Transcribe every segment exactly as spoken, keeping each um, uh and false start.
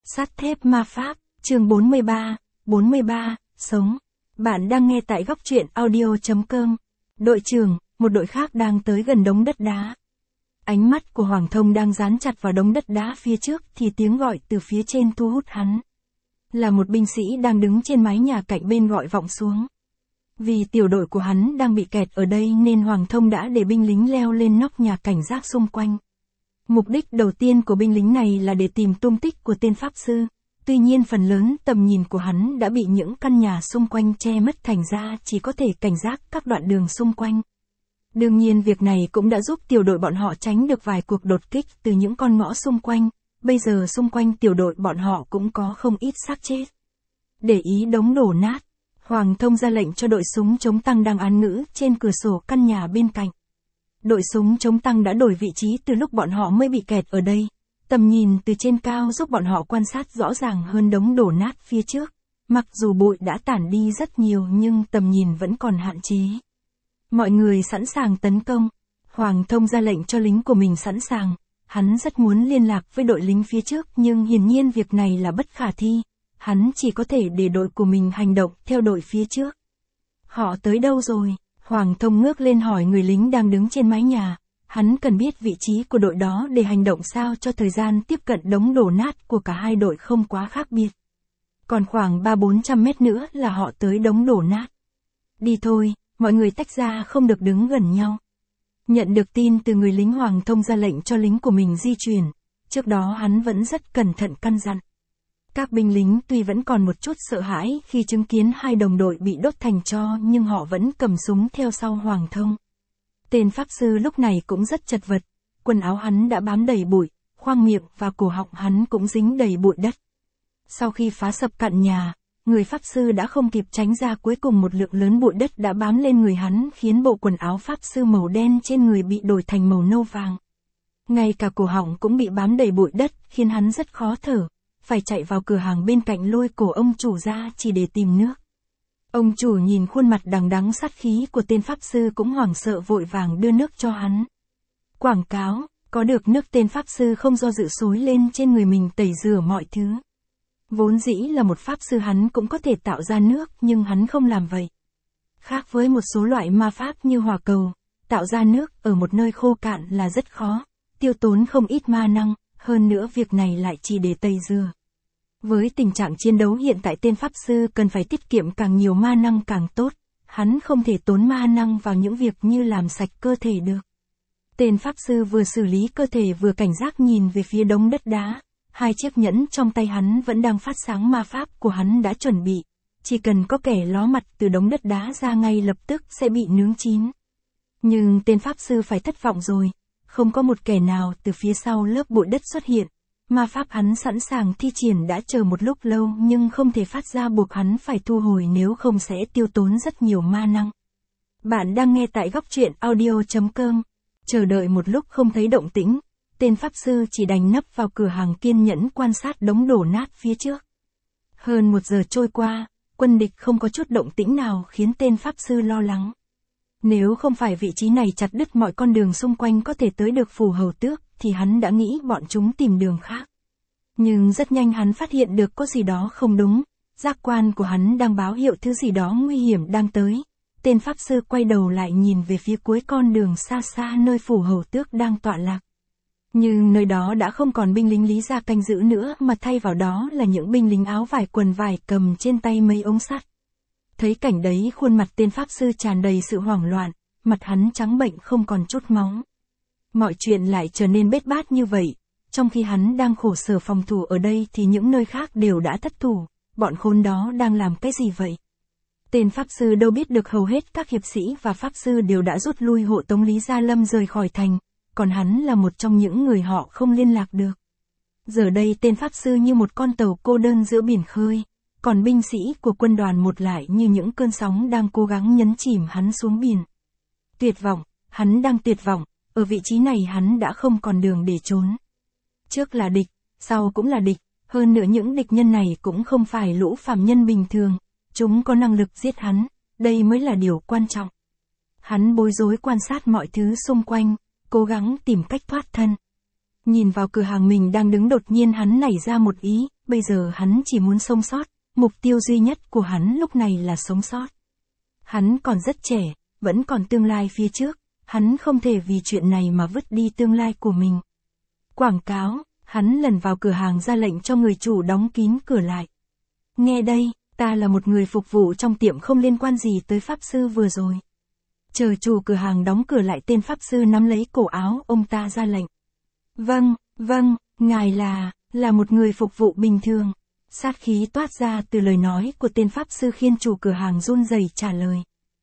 Sắt thép ma pháp, chương bốn mươi ba, bốn mươi ba, sống. Bạn đang nghe tại góc truyện audio.com. Đội trưởng, một đội khác đang tới gần đống đất đá. Ánh mắt của Hoàng Thông đang dán chặt vào đống đất đá phía trước thì tiếng gọi từ phía trên thu hút hắn. Là một binh sĩ đang đứng trên mái nhà cạnh bên gọi vọng xuống. Vì tiểu đội của hắn đang bị kẹt ở đây nên Hoàng Thông đã để binh lính leo lên nóc nhà cảnh giác xung quanh. Mục đích đầu tiên của binh lính này là để tìm tung tích của tên pháp sư. Tuy nhiên phần lớn tầm nhìn của hắn đã bị những căn nhà xung quanh che mất, thành ra chỉ có thể cảnh giác các đoạn đường xung quanh. Đương nhiên việc này cũng đã giúp tiểu đội bọn họ tránh được vài cuộc đột kích từ những con ngõ xung quanh. Bây giờ xung quanh tiểu đội bọn họ cũng có không ít xác chết. Để ý đống đổ nát, Hoàng Thông ra lệnh cho đội súng chống tăng đang án ngữ trên cửa sổ căn nhà bên cạnh. Đội súng chống tăng đã đổi vị trí từ lúc bọn họ mới bị kẹt ở đây. Tầm nhìn từ trên cao giúp bọn họ quan sát rõ ràng hơn đống đổ nát phía trước. Mặc dù bụi đã tản đi rất nhiều nhưng tầm nhìn vẫn còn hạn chế. Mọi người sẵn sàng tấn công. Hoàng Thông ra lệnh cho lính của mình sẵn sàng. Hắn rất muốn liên lạc với đội lính phía trước nhưng hiển nhiên việc này là bất khả thi. Hắn chỉ có thể để đội của mình hành động theo đội phía trước. Họ tới đâu rồi? Hoàng Thông ngước lên hỏi người lính đang đứng trên mái nhà. Hắn cần biết vị trí của đội đó để hành động sao cho thời gian tiếp cận đống đổ nát của cả hai đội không quá khác biệt. Còn khoảng ba bốn trăm mét nữa là họ tới đống đổ nát. Đi thôi, mọi người tách ra không được đứng gần nhau. Nhận được tin từ người lính, Hoàng Thông ra lệnh cho lính của mình di chuyển. Trước đó hắn vẫn rất cẩn thận căn dặn. Các binh lính tuy vẫn còn một chút sợ hãi khi chứng kiến hai đồng đội bị đốt thành tro nhưng họ vẫn cầm súng theo sau Hoàng Thông. Tên pháp sư lúc này cũng rất chật vật, quần áo hắn đã bám đầy bụi, khoang miệng và cổ họng hắn cũng dính đầy bụi đất. Sau khi phá sập cạn nhà, người pháp sư đã không kịp tránh ra, cuối cùng một lượng lớn bụi đất đã bám lên người hắn khiến bộ quần áo pháp sư màu đen trên người bị đổi thành màu nâu vàng. Ngay cả cổ họng cũng bị bám đầy bụi đất khiến hắn rất khó thở. Phải chạy vào cửa hàng bên cạnh lôi cổ ông chủ ra chỉ để tìm nước. Ông chủ nhìn khuôn mặt đằng đẵng sát khí của tên pháp sư cũng hoảng sợ vội vàng đưa nước cho hắn. Quảng cáo, có được nước tên pháp sư không do dự xối lên trên người mình tẩy rửa mọi thứ. Vốn dĩ là một pháp sư hắn cũng có thể tạo ra nước nhưng hắn không làm vậy. Khác với một số loại ma pháp như hỏa cầu, tạo ra nước ở một nơi khô cạn là rất khó, tiêu tốn không ít ma năng. Hơn nữa việc này lại chỉ để tẩy rửa. Với tình trạng chiến đấu hiện tại, tên pháp sư cần phải tiết kiệm càng nhiều ma năng càng tốt. Hắn không thể tốn ma năng vào những việc như làm sạch cơ thể được. Tên pháp sư vừa xử lý cơ thể vừa cảnh giác nhìn về phía đống đất đá. Hai chiếc nhẫn trong tay hắn vẫn đang phát sáng, ma pháp của hắn đã chuẩn bị. Chỉ cần có kẻ ló mặt từ đống đất đá ra ngay lập tức sẽ bị nướng chín. Nhưng tên pháp sư phải thất vọng rồi. Không có một kẻ nào từ phía sau lớp bụi đất xuất hiện. Ma pháp hắn sẵn sàng thi triển đã chờ một lúc lâu nhưng không thể phát ra, buộc hắn phải thu hồi nếu không sẽ tiêu tốn rất nhiều ma năng. Bạn đang nghe tại góc truyện audio.com. Chờ đợi một lúc không thấy động tĩnh, tên pháp sư chỉ đành nấp vào cửa hàng kiên nhẫn quan sát đống đổ nát phía trước. Hơn một giờ trôi qua, quân địch không có chút động tĩnh nào khiến tên pháp sư lo lắng. Nếu không phải vị trí này chặt đứt mọi con đường xung quanh có thể tới được phủ hầu tước, thì hắn đã nghĩ bọn chúng tìm đường khác. Nhưng rất nhanh hắn phát hiện được có gì đó không đúng, giác quan của hắn đang báo hiệu thứ gì đó nguy hiểm đang tới. Tên pháp sư quay đầu lại nhìn về phía cuối con đường xa xa nơi phủ hầu tước đang tọa lạc. Nhưng nơi đó đã không còn binh lính Lý Gia canh giữ nữa mà thay vào đó là những binh lính áo vải quần vải cầm trên tay mấy ống sắt. Thấy cảnh đấy, khuôn mặt tên pháp sư tràn đầy sự hoảng loạn, mặt hắn trắng bệnh không còn chút máu. Mọi chuyện lại trở nên bết bát như vậy, trong khi hắn đang khổ sở phòng thủ ở đây thì những nơi khác đều đã thất thủ, bọn khốn đó đang làm cái gì vậy? Tên pháp sư đâu biết được hầu hết các hiệp sĩ và pháp sư đều đã rút lui hộ tống Lý Gia Lâm rời khỏi thành, còn hắn là một trong những người họ không liên lạc được. Giờ đây tên pháp sư như một con tàu cô đơn giữa biển khơi. Còn binh sĩ của quân đoàn một lại như những cơn sóng đang cố gắng nhấn chìm hắn xuống biển. Tuyệt vọng, hắn đang tuyệt vọng, ở vị trí này hắn đã không còn đường để trốn. Trước là địch, sau cũng là địch, hơn nữa những địch nhân này cũng không phải lũ phàm nhân bình thường, chúng có năng lực giết hắn, đây mới là điều quan trọng. Hắn bối rối quan sát mọi thứ xung quanh, cố gắng tìm cách thoát thân. Nhìn vào cửa hàng mình đang đứng, đột nhiên hắn nảy ra một ý, bây giờ hắn chỉ muốn sống sót, mục tiêu duy nhất của hắn lúc này là sống sót. Hắn còn rất trẻ, vẫn còn tương lai phía trước, hắn không thể vì chuyện này mà vứt đi tương lai của mình. Quảng cáo, hắn lần vào cửa hàng ra lệnh cho người chủ đóng kín cửa lại. Nghe đây, ta là một người phục vụ trong tiệm không liên quan gì tới pháp sư vừa rồi. Chờ chủ cửa hàng đóng cửa lại, tên pháp sư nắm lấy cổ áo ông ta ra lệnh. Vâng, vâng, ngài là, là một người phục vụ bình thường. Sát khí toát ra từ lời nói của tên pháp sư khiến chủ cửa hàng run rẩy trả lời.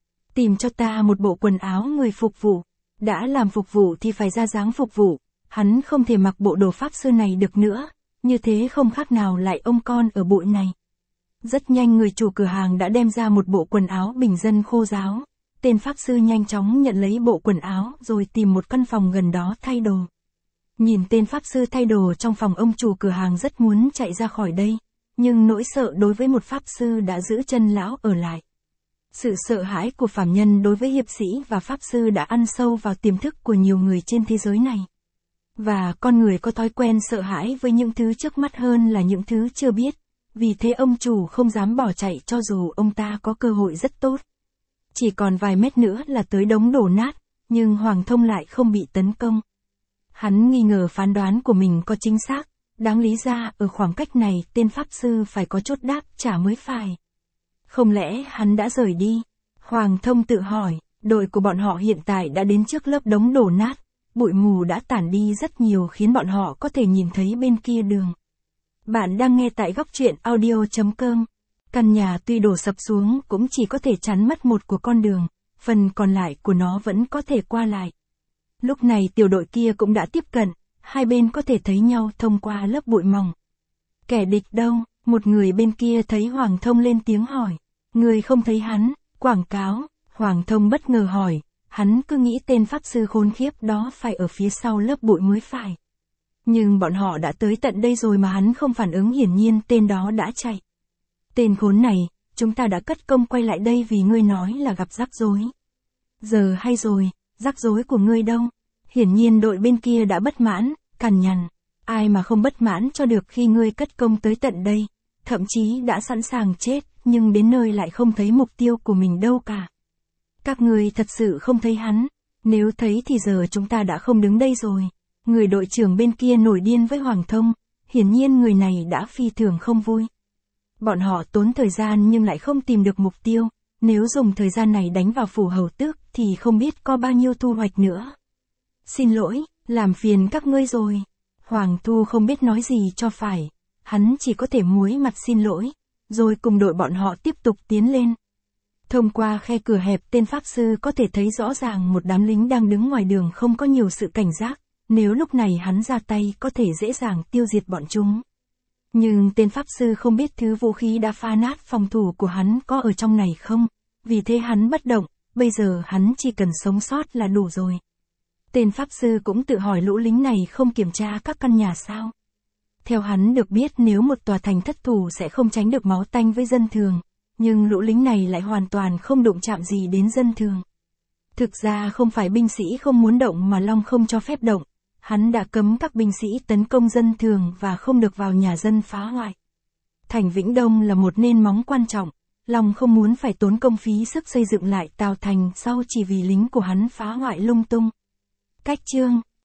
Tìm cho ta một bộ quần áo người phục vụ. Đã làm phục vụ thì phải ra dáng phục vụ. Hắn không thể mặc bộ đồ pháp sư này được nữa. Như thế không khác nào lại ông con ở bụi này. Rất nhanh người chủ cửa hàng đã đem ra một bộ quần áo bình dân khô ráo. Tên pháp sư nhanh chóng nhận lấy bộ quần áo rồi tìm một căn phòng gần đó thay đồ. Nhìn tên pháp sư thay đồ trong phòng, ông chủ cửa hàng rất muốn chạy ra khỏi đây. Nhưng nỗi sợ đối với một pháp sư đã giữ chân lão ở lại. Sự sợ hãi của phàm nhân đối với hiệp sĩ và pháp sư đã ăn sâu vào tiềm thức của nhiều người trên thế giới này. Và con người có thói quen sợ hãi với những thứ trước mắt hơn là những thứ chưa biết. Vì thế ông chủ không dám bỏ chạy cho dù ông ta có cơ hội rất tốt. Chỉ còn vài mét nữa là tới đống đổ nát, nhưng Hoàng Thông lại không bị tấn công. Hắn nghi ngờ phán đoán của mình có chính xác. Đáng lý ra ở khoảng cách này tên pháp sư phải có chút đáp trả mới phải. Không lẽ hắn đã rời đi? Hoàng Thông tự hỏi, đội của bọn họ hiện tại đã đến trước lớp đống đổ nát. Bụi mù đã tản đi rất nhiều khiến bọn họ có thể nhìn thấy bên kia đường. Bạn đang nghe tại góc truyện audio chấm com. Căn nhà tuy đổ sập xuống cũng chỉ có thể chắn mất một của con đường, phần còn lại của nó vẫn có thể qua lại. Lúc này tiểu đội kia cũng đã tiếp cận, hai bên có thể thấy nhau thông qua lớp bụi mỏng. Kẻ địch đâu? Một người bên kia thấy Hoàng Thông lên tiếng hỏi. Người không thấy hắn? Quảng cáo. Hoàng Thông bất ngờ hỏi, hắn cứ nghĩ tên pháp sư khốn khiếp đó phải ở phía sau lớp bụi mới phải. Nhưng bọn họ đã tới tận đây rồi mà hắn không phản ứng, hiển nhiên tên đó đã chạy. Tên khốn này, chúng ta đã cất công quay lại đây vì ngươi nói là gặp rắc rối. Giờ hay rồi, rắc rối của ngươi đâu? Hiển nhiên đội bên kia đã bất mãn, cằn nhằn. Ai mà không bất mãn cho được khi ngươi cất công tới tận đây, thậm chí đã sẵn sàng chết, nhưng đến nơi lại không thấy mục tiêu của mình đâu cả. Các ngươi thật sự không thấy hắn, nếu thấy thì giờ chúng ta đã không đứng đây rồi. Người đội trưởng bên kia nổi điên với Hoàng Thông, hiển nhiên người này đã phi thường không vui. Bọn họ tốn thời gian nhưng lại không tìm được mục tiêu, nếu dùng thời gian này đánh vào phủ hầu tước thì không biết có bao nhiêu thu hoạch nữa. Xin lỗi, làm phiền các ngươi rồi. Hoàng Thu không biết nói gì cho phải, hắn chỉ có thể muối mặt xin lỗi, rồi cùng đội bọn họ tiếp tục tiến lên. Thông qua khe cửa hẹp, tên pháp sư có thể thấy rõ ràng một đám lính đang đứng ngoài đường không có nhiều sự cảnh giác, nếu lúc này hắn ra tay có thể dễ dàng tiêu diệt bọn chúng. Nhưng tên pháp sư không biết thứ vũ khí đã phá nát phòng thủ của hắn có ở trong này không, vì thế hắn bất động, bây giờ hắn chỉ cần sống sót là đủ rồi. Tên pháp sư cũng tự hỏi lũ lính này không kiểm tra các căn nhà sao? Theo hắn được biết nếu một tòa thành thất thủ sẽ không tránh được máu tanh với dân thường, nhưng lũ lính này lại hoàn toàn không đụng chạm gì đến dân thường. Thực ra không phải binh sĩ không muốn động mà Long không cho phép động, hắn đã cấm các binh sĩ tấn công dân thường và không được vào nhà dân phá hoại. Thành Vĩnh Đông là một nền móng quan trọng, Long không muốn phải tốn công phí sức xây dựng lại tào thành sau chỉ vì lính của hắn phá hoại lung tung. Cách chương